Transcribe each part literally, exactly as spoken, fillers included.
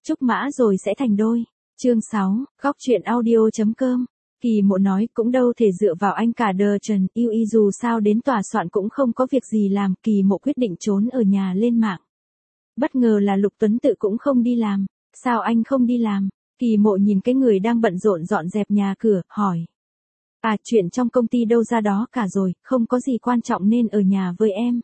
Trúc mã rồi sẽ thành đôi. Chương sáu, góc truyện audio.com. Kỳ Mộ nói cũng đâu thể dựa vào anh cả đời Trần yêu y, dù sao đến tòa soạn cũng không có việc gì làm. Kỳ Mộ quyết định trốn ở nhà lên mạng. Bất ngờ là Lục Tuấn Tự cũng không đi làm. Sao anh không đi làm? Kỳ Mộ nhìn cái người đang bận rộn dọn dẹp nhà cửa, hỏi. À, chuyện trong công ty đâu ra đó cả rồi, không có gì quan trọng nên ở nhà với em.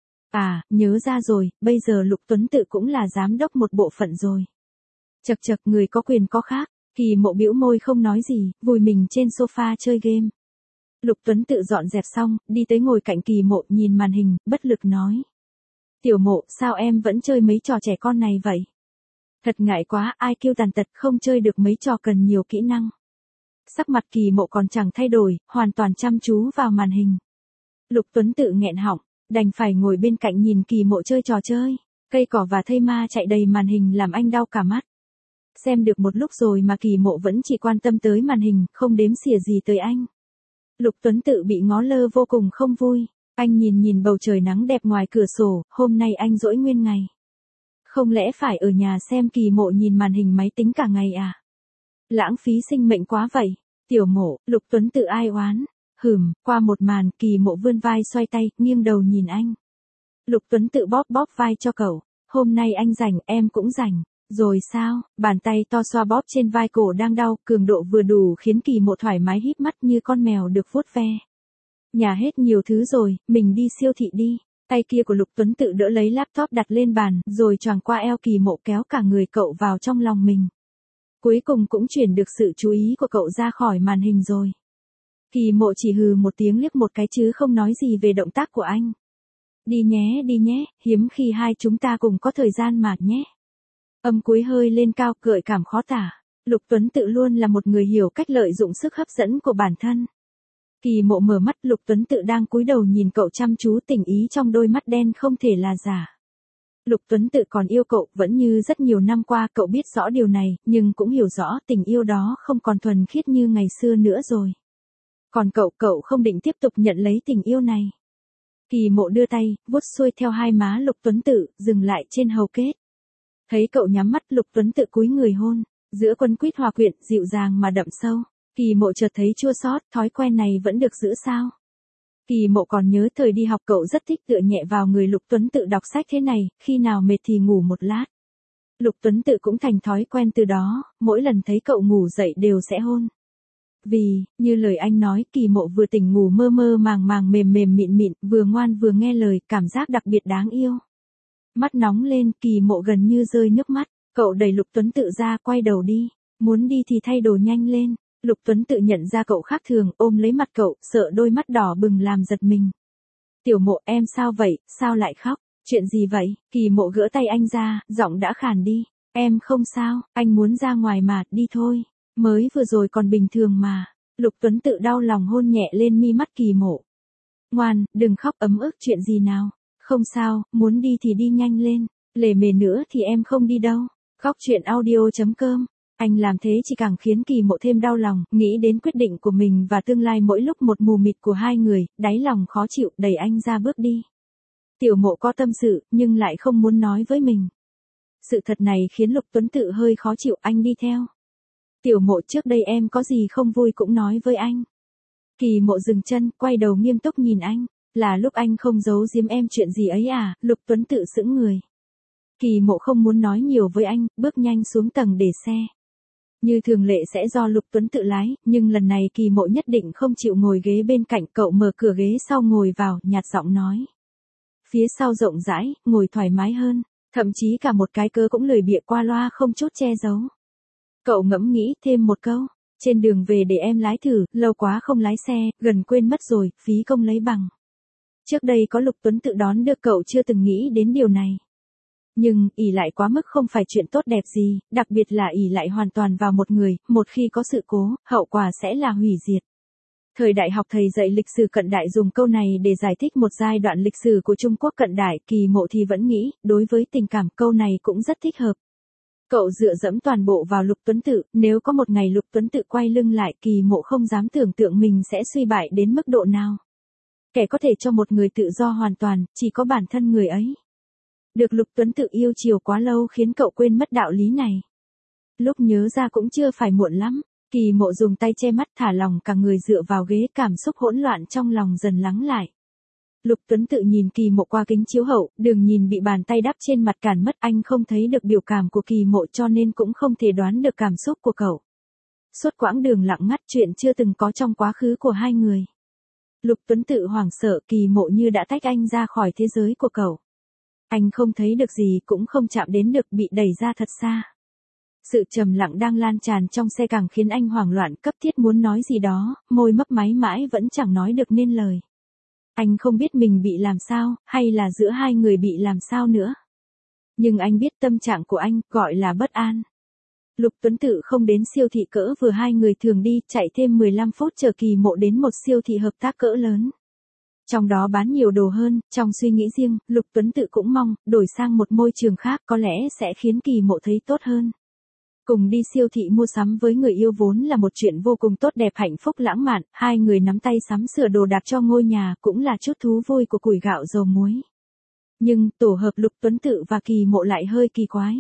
À, nhớ ra rồi, bây giờ Lục Tuấn Tự cũng là giám đốc một bộ phận rồi. Chật chật, người có quyền có khác. Kỳ Mộ bĩu môi không nói gì, vùi mình trên sofa chơi game. Lục Tuấn Tự dọn dẹp xong, đi tới ngồi cạnh Kỳ Mộ, nhìn màn hình, bất lực nói. Tiểu Mộ, sao em vẫn chơi mấy trò trẻ con này vậy? Thật ngại quá, ai kêu tàn tật không chơi được mấy trò cần nhiều kỹ năng. Sắc mặt Kỳ Mộ còn chẳng thay đổi, hoàn toàn chăm chú vào màn hình. Lục Tuấn Tự nghẹn họng, đành phải ngồi bên cạnh nhìn Kỳ Mộ chơi trò chơi. Cây cỏ và thây ma chạy đầy màn hình làm anh đau cả mắt. Xem được một lúc rồi mà Kỳ Mộ vẫn chỉ quan tâm tới màn hình, không đếm xỉa gì tới anh. Lục Tuấn Tự bị ngó lơ vô cùng không vui. Anh nhìn nhìn bầu trời nắng đẹp ngoài cửa sổ, hôm nay anh rỗi nguyên ngày. Không lẽ phải ở nhà xem Kỳ Mộ nhìn màn hình máy tính cả ngày à? Lãng phí sinh mệnh quá vậy. Tiểu Mộ, Lục Tuấn Tự ai oán. Hửm, qua một màn, Kỳ Mộ vươn vai xoay tay, nghiêng đầu nhìn anh. Lục Tuấn Tự bóp bóp vai cho cậu. Hôm nay anh rảnh, em cũng rảnh. Rồi sao? Bàn tay to xoa bóp trên vai cổ đang đau, cường độ vừa đủ khiến Kỳ Mộ thoải mái híp mắt như con mèo được vuốt ve. Nhà hết nhiều thứ rồi, mình đi siêu thị đi. Tay kia của Lục Tuấn Tự đỡ lấy laptop đặt lên bàn, rồi choàng qua eo Kỳ Mộ kéo cả người cậu vào trong lòng mình. Cuối cùng cũng chuyển được sự chú ý của cậu ra khỏi màn hình rồi. Kỳ Mộ chỉ hừ một tiếng liếc một cái chứ không nói gì về động tác của anh. Đi nhé, đi nhé, hiếm khi hai chúng ta cùng có thời gian mà nhé. Âm cuối hơi lên cao, gợi cảm khó tả. Lục Tuấn Tự luôn là một người hiểu cách lợi dụng sức hấp dẫn của bản thân. Kỳ Mộ mở mắt, Lục Tuấn Tự đang cúi đầu nhìn cậu chăm chú, tình ý trong đôi mắt đen không thể là giả. Lục Tuấn Tự còn yêu cậu, vẫn như rất nhiều năm qua, cậu biết rõ điều này, nhưng cũng hiểu rõ tình yêu đó không còn thuần khiết như ngày xưa nữa rồi. Còn cậu, cậu không định tiếp tục nhận lấy tình yêu này. Kỳ Mộ đưa tay, vuốt xuôi theo hai má Lục Tuấn Tự, dừng lại trên hầu kết. Thấy cậu nhắm mắt, Lục Tuấn Tự cúi người hôn, giữa quấn quýt hòa quyện, dịu dàng mà đậm sâu. Kỳ Mộ chợt thấy chua xót, thói quen này vẫn được giữ sao? Kỳ Mộ còn nhớ thời đi học cậu rất thích tựa nhẹ vào người Lục Tuấn Tự đọc sách thế này, khi nào mệt thì ngủ một lát. Lục Tuấn Tự cũng thành thói quen từ đó, mỗi lần thấy cậu ngủ dậy đều sẽ hôn. Vì, như lời anh nói, Kỳ Mộ vừa tỉnh ngủ mơ mơ màng màng mềm mềm mịn mịn, vừa ngoan vừa nghe lời, cảm giác đặc biệt đáng yêu. Mắt nóng lên, Kỳ Mộ gần như rơi nước mắt, cậu đẩy Lục Tuấn Tự ra, quay đầu đi, muốn đi thì thay đồ nhanh lên. Lục Tuấn Tự nhận ra cậu khác thường, ôm lấy mặt cậu, sợ đôi mắt đỏ bừng làm giật mình. Tiểu Mộ, em sao vậy, sao lại khóc, chuyện gì vậy? Kỳ Mộ gỡ tay anh ra, giọng đã khàn đi. Em không sao, anh muốn ra ngoài mà, đi thôi. Mới vừa rồi còn bình thường mà. Lục Tuấn Tự đau lòng hôn nhẹ lên mi mắt Kỳ Mộ. Ngoan, đừng khóc, ấm ức, chuyện gì nào? Không sao, muốn đi thì đi nhanh lên. Lề mề nữa thì em không đi đâu. Góc truyện audio.com. Anh làm thế chỉ càng khiến Kỳ Mộ thêm đau lòng, nghĩ đến quyết định của mình và tương lai mỗi lúc một mù mịt của hai người, đáy lòng khó chịu, đẩy anh ra bước đi. Tiểu Mộ có tâm sự, nhưng lại không muốn nói với mình. Sự thật này khiến Lục Tuấn Tự hơi khó chịu, anh đi theo. Tiểu Mộ, trước đây em có gì không vui cũng nói với anh. Kỳ Mộ dừng chân, quay đầu nghiêm túc nhìn anh. Là lúc anh không giấu giếm em chuyện gì ấy à? Lục Tuấn Tự sững người. Kỳ Mộ không muốn nói nhiều với anh, bước nhanh xuống tầng để xe. Như thường lệ sẽ do Lục Tuấn Tự lái, nhưng lần này Kỳ Mộ nhất định không chịu ngồi ghế bên cạnh, cậu mở cửa ghế sau ngồi vào, nhạt giọng nói. Phía sau rộng rãi, ngồi thoải mái hơn, thậm chí cả một cái cớ cũng lười bịa qua loa không chút che giấu. Cậu ngẫm nghĩ thêm một câu, trên đường về để em lái thử, lâu quá không lái xe, gần quên mất rồi, phí công lấy bằng. Trước đây có Lục Tuấn Tự đón được cậu chưa từng nghĩ đến điều này. Nhưng, ỷ lại quá mức không phải chuyện tốt đẹp gì, đặc biệt là ỷ lại hoàn toàn vào một người, một khi có sự cố, hậu quả sẽ là hủy diệt. Thời đại học thầy dạy lịch sử cận đại dùng câu này để giải thích một giai đoạn lịch sử của Trung Quốc cận đại, Kỳ Mộ thì vẫn nghĩ, đối với tình cảm câu này cũng rất thích hợp. Cậu dựa dẫm toàn bộ vào Lục Tuấn Tự, nếu có một ngày Lục Tuấn Tự quay lưng lại, Kỳ Mộ không dám tưởng tượng mình sẽ suy bại đến mức độ nào. Kẻ có thể cho một người tự do hoàn toàn, chỉ có bản thân người ấy. Được Lục Tuấn Tự yêu chiều quá lâu khiến cậu quên mất đạo lý này. Lúc nhớ ra cũng chưa phải muộn lắm. Kỳ Mộ dùng tay che mắt thả lòng cả người dựa vào ghế, cảm xúc hỗn loạn trong lòng dần lắng lại. Lục Tuấn Tự nhìn Kỳ Mộ qua kính chiếu hậu, đường nhìn bị bàn tay đắp trên mặt cản mất, anh không thấy được biểu cảm của Kỳ Mộ cho nên cũng không thể đoán được cảm xúc của cậu. Suốt quãng đường lặng ngắt, chuyện chưa từng có trong quá khứ của hai người. Lục Tuấn Tự hoảng sợ, Kỳ Mộ như đã tách anh ra khỏi thế giới của cậu. Anh không thấy được gì, cũng không chạm đến được, bị đẩy ra thật xa. Sự trầm lặng đang lan tràn trong xe càng khiến anh hoảng loạn, cấp thiết muốn nói gì đó, môi mấp máy mãi vẫn chẳng nói được nên lời. Anh không biết mình bị làm sao, hay là giữa hai người bị làm sao nữa. Nhưng anh biết tâm trạng của anh, gọi là bất an. Lục Tuấn Tự không đến siêu thị cỡ vừa hai người thường đi, chạy thêm mười lăm phút chờ Kỳ Mộ đến một siêu thị hợp tác cỡ lớn. Trong đó bán nhiều đồ hơn, trong suy nghĩ riêng, Lục Tuấn Tự cũng mong, đổi sang một môi trường khác có lẽ sẽ khiến Kỳ Mộ thấy tốt hơn. Cùng đi siêu thị mua sắm với người yêu vốn là một chuyện vô cùng tốt đẹp, hạnh phúc lãng mạn, hai người nắm tay sắm sửa đồ đạc cho ngôi nhà cũng là chút thú vui của củi gạo dầu muối. Nhưng, tổ hợp Lục Tuấn Tự và Kỳ Mộ lại hơi kỳ quái.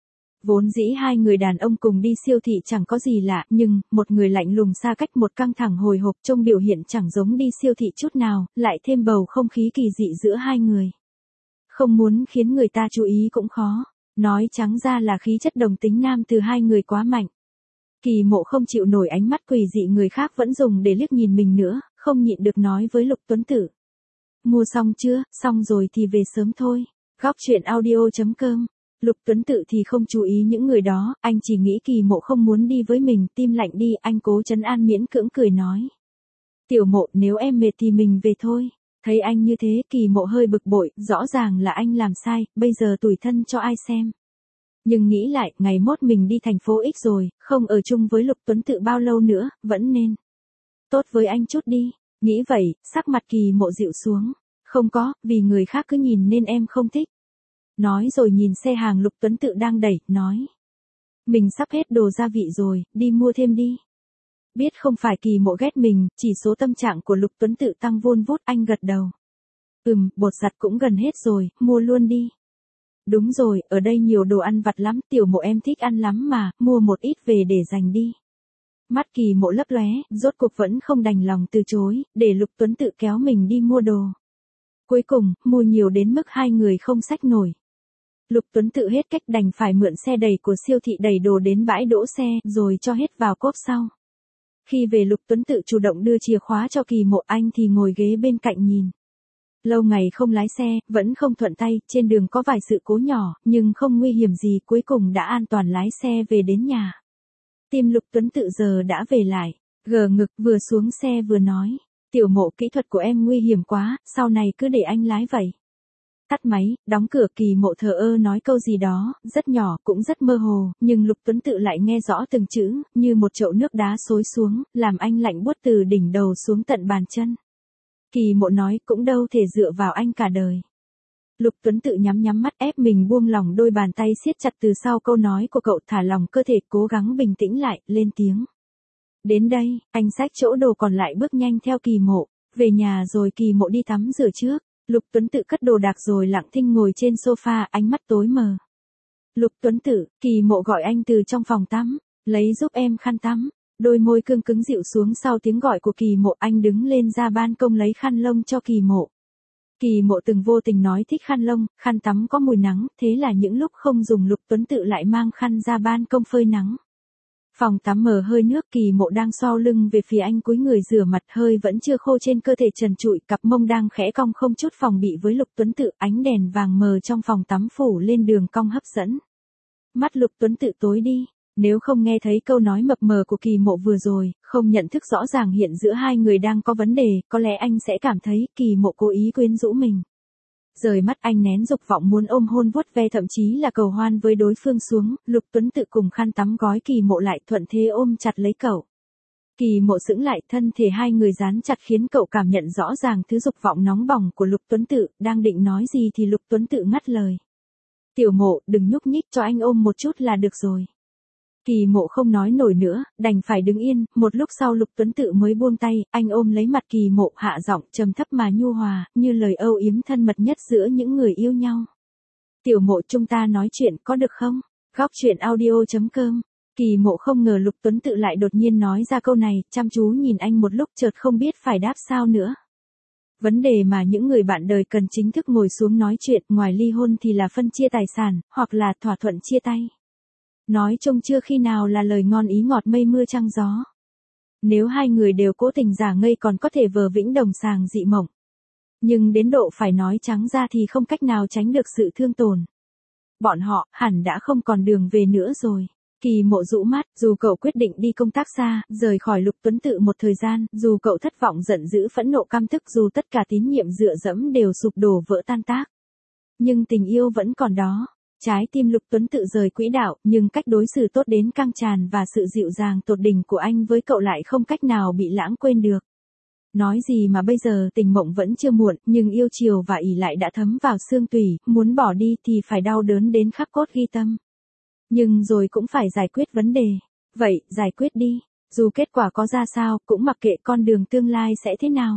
Vốn dĩ hai người đàn ông cùng đi siêu thị chẳng có gì lạ, nhưng, một người lạnh lùng xa cách, một căng thẳng hồi hộp, trông biểu hiện chẳng giống đi siêu thị chút nào, lại thêm bầu không khí kỳ dị giữa hai người. Không muốn khiến người ta chú ý cũng khó. Nói trắng ra là khí chất đồng tính nam từ hai người quá mạnh. Kỳ Mộ không chịu nổi ánh mắt quỷ dị người khác vẫn dùng để liếc nhìn mình nữa, không nhịn được nói với Lục Tuấn Tự. Mua xong chưa, xong rồi thì về sớm thôi. Góc truyện audio chấm com. Lục Tuấn Tự thì không chú ý những người đó, anh chỉ nghĩ Kỳ Mộ không muốn đi với mình, tim lạnh đi, anh cố trấn an miễn cưỡng cười nói. Tiểu Mộ, nếu em mệt thì mình về thôi. Thấy anh như thế, Kỳ Mộ hơi bực bội, rõ ràng là anh làm sai, bây giờ tủi thân cho ai xem. Nhưng nghĩ lại, ngày mốt mình đi thành phố X rồi, không ở chung với Lục Tuấn Tự bao lâu nữa, vẫn nên tốt với anh chút đi. Nghĩ vậy, sắc mặt Kỳ Mộ dịu xuống. Không có, vì người khác cứ nhìn nên em không thích. Nói rồi nhìn xe hàng Lục Tuấn Tự đang đẩy, nói. Mình sắp hết đồ gia vị rồi, đi mua thêm đi. Biết không phải Kỳ Mộ ghét mình, chỉ số tâm trạng của Lục Tuấn Tự tăng vun vút, anh gật đầu. Ừm, bột giặt cũng gần hết rồi, mua luôn đi. Đúng rồi, ở đây nhiều đồ ăn vặt lắm, Tiểu Mộ em thích ăn lắm mà, mua một ít về để dành đi. Mắt Kỳ Mộ lấp lóe, rốt cuộc vẫn không đành lòng từ chối, để Lục Tuấn Tự kéo mình đi mua đồ. Cuối cùng, mua nhiều đến mức hai người không xách nổi. Lục Tuấn Tự hết cách đành phải mượn xe đẩy của siêu thị đẩy đồ đến bãi đỗ xe, rồi cho hết vào cốp sau. Khi về Lục Tuấn Tự chủ động đưa chìa khóa cho Kỳ Mộ, anh thì ngồi ghế bên cạnh nhìn. Lâu ngày không lái xe, vẫn không thuận tay, trên đường có vài sự cố nhỏ, nhưng không nguy hiểm gì, cuối cùng đã an toàn lái xe về đến nhà. Tim Lục Tuấn Tự giờ đã về lại, gờ ngực, vừa xuống xe vừa nói. Tiểu Mộ, kỹ thuật của em nguy hiểm quá, sau này cứ để anh lái vậy. Tắt máy, đóng cửa, Kỳ Mộ thờ ơ nói câu gì đó, rất nhỏ, cũng rất mơ hồ, nhưng Lục Tuấn Tự lại nghe rõ từng chữ, như một chậu nước đá xối xuống, làm anh lạnh buốt từ đỉnh đầu xuống tận bàn chân. Kỳ Mộ nói, cũng đâu thể dựa vào anh cả đời. Lục Tuấn Tự nhắm nhắm mắt, ép mình buông lỏng đôi bàn tay siết chặt từ sau câu nói của cậu, thả lòng cơ thể, cố gắng bình tĩnh lại, lên tiếng. Đến đây, anh xách chỗ đồ còn lại bước nhanh theo Kỳ Mộ, về nhà rồi Kỳ Mộ đi tắm rửa trước. Lục Tuấn Tự cất đồ đạc rồi lặng thinh ngồi trên sofa, ánh mắt tối mờ. Lục Tuấn Tự, Kỳ Mộ gọi anh từ trong phòng tắm, lấy giúp em khăn tắm. Đôi môi cương cứng dịu xuống sau tiếng gọi của Kỳ Mộ, anh đứng lên ra ban công lấy khăn lông cho Kỳ Mộ. Kỳ Mộ từng vô tình nói thích khăn lông, khăn tắm có mùi nắng, thế là những lúc không dùng Lục Tuấn Tự lại mang khăn ra ban công phơi nắng. Phòng tắm mờ hơi nước, Kỳ Mộ đang xoao lưng về phía anh, cúi người rửa mặt, hơi vẫn chưa khô trên cơ thể trần trụi, cặp mông đang khẽ cong không chút phòng bị với Lục Tuấn Tự, ánh đèn vàng mờ trong phòng tắm phủ lên đường cong hấp dẫn. Mắt Lục Tuấn Tự tối đi, nếu không nghe thấy câu nói mập mờ của Kỳ Mộ vừa rồi, không nhận thức rõ ràng hiện giữa hai người đang có vấn đề, có lẽ anh sẽ cảm thấy Kỳ Mộ cố ý quyến rũ mình. Rời mắt anh nén dục vọng muốn ôm hôn vuốt ve, thậm chí là cầu hoan với đối phương xuống, Lục Tuấn Tự cùng khăn tắm gói Kỳ Mộ lại, thuận thế ôm chặt lấy cậu. Kỳ Mộ sững lại, thân thể hai người dán chặt khiến cậu cảm nhận rõ ràng thứ dục vọng nóng bỏng của Lục Tuấn Tự, đang định nói gì thì Lục Tuấn Tự ngắt lời. Tiểu Mộ, đừng nhúc nhích, cho anh ôm một chút là được rồi. Kỳ Mộ không nói nổi nữa, đành phải đứng yên, một lúc sau Lục Tuấn Tự mới buông tay, anh ôm lấy mặt Kỳ Mộ, hạ giọng trầm thấp mà nhu hòa, như lời âu yếm thân mật nhất giữa những người yêu nhau. Tiểu Mộ, chúng ta nói chuyện có được không? Góc truyện audio chấm com Kỳ Mộ không ngờ Lục Tuấn Tự lại đột nhiên nói ra câu này, chăm chú nhìn anh một lúc chợt không biết phải đáp sao nữa. Vấn đề mà những người bạn đời cần chính thức ngồi xuống nói chuyện, ngoài ly hôn thì là phân chia tài sản, hoặc là thỏa thuận chia tay. Nói chung chưa khi nào là lời ngon ý ngọt mây mưa trăng gió. Nếu hai người đều cố tình giả ngây còn có thể vờ vĩnh đồng sàng dị mộng. Nhưng đến độ phải nói trắng ra thì không cách nào tránh được sự thương tổn. Bọn họ hẳn đã không còn đường về nữa rồi. Kỳ Mộ rũ mắt, dù cậu quyết định đi công tác xa, rời khỏi Lục Tuấn Tự một thời gian, dù cậu thất vọng giận dữ phẫn nộ căm tức, dù tất cả tín nhiệm dựa dẫm đều sụp đổ vỡ tan tác. Nhưng tình yêu vẫn còn đó. Trái tim Lục Tuấn Tự rời quỹ đạo, nhưng cách đối xử tốt đến căng tràn và sự dịu dàng tột đỉnh của anh với cậu lại không cách nào bị lãng quên được. Nói gì mà bây giờ tình mộng vẫn chưa muộn, nhưng yêu chiều và ỷ lại đã thấm vào xương tủy, muốn bỏ đi thì phải đau đớn đến khắc cốt ghi tâm. Nhưng rồi cũng phải giải quyết vấn đề. Vậy, giải quyết đi. Dù kết quả có ra sao, cũng mặc kệ con đường tương lai sẽ thế nào.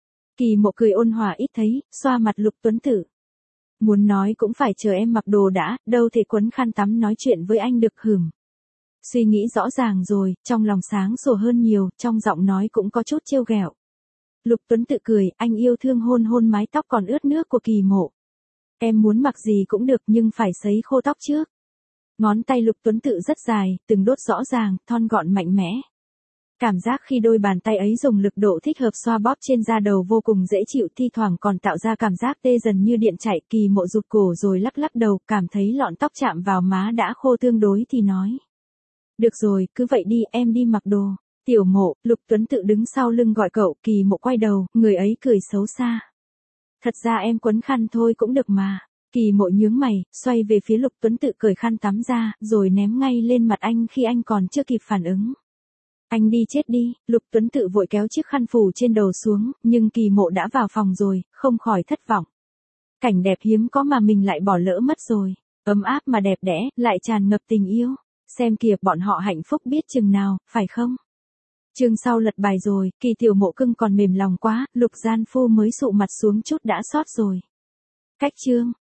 Kỳ Mộ cười ôn hòa ít thấy, xoa mặt Lục Tuấn Tự. Muốn nói cũng phải chờ em mặc đồ đã, đâu thể quấn khăn tắm nói chuyện với anh được hửm. Suy nghĩ rõ ràng rồi, trong lòng sáng sủa hơn nhiều, trong giọng nói cũng có chút trêu ghẹo. Lục Tuấn Tự cười, anh yêu thương hôn hôn mái tóc còn ướt nước của Kỳ Mộ. Em muốn mặc gì cũng được nhưng phải sấy khô tóc trước. Ngón tay Lục Tuấn Tự rất dài, từng đốt rõ ràng, thon gọn mạnh mẽ. Cảm giác khi đôi bàn tay ấy dùng lực độ thích hợp xoa bóp trên da đầu vô cùng dễ chịu, thi thoảng còn tạo ra cảm giác tê dần như điện chạy. Kỳ Mộ rụt cổ rồi lắc lắc đầu, cảm thấy lọn tóc chạm vào má đã khô tương đối thì nói. Được rồi, cứ vậy đi, em đi mặc đồ. Tiểu Mộ, Lục Tuấn Tự đứng sau lưng gọi cậu. Kỳ Mộ quay đầu, người ấy cười xấu xa. Thật ra em quấn khăn thôi cũng được mà. Kỳ Mộ nhướng mày, xoay về phía Lục Tuấn Tự cởi khăn tắm ra, rồi ném ngay lên mặt anh khi anh còn chưa kịp phản ứng. Anh đi chết đi, Lục Tuấn Tự vội kéo chiếc khăn phủ trên đầu xuống, nhưng Kỳ Mộ đã vào phòng rồi, không khỏi thất vọng. Cảnh đẹp hiếm có mà mình lại bỏ lỡ mất rồi, ấm áp mà đẹp đẽ, lại tràn ngập tình yêu. Xem kìa bọn họ hạnh phúc biết chừng nào, phải không? Chương sau lật bài rồi, Kỳ Tiểu Mộ cưng còn mềm lòng quá, Lục Gian Phu mới sụ mặt xuống chút đã sót rồi. Cách chương.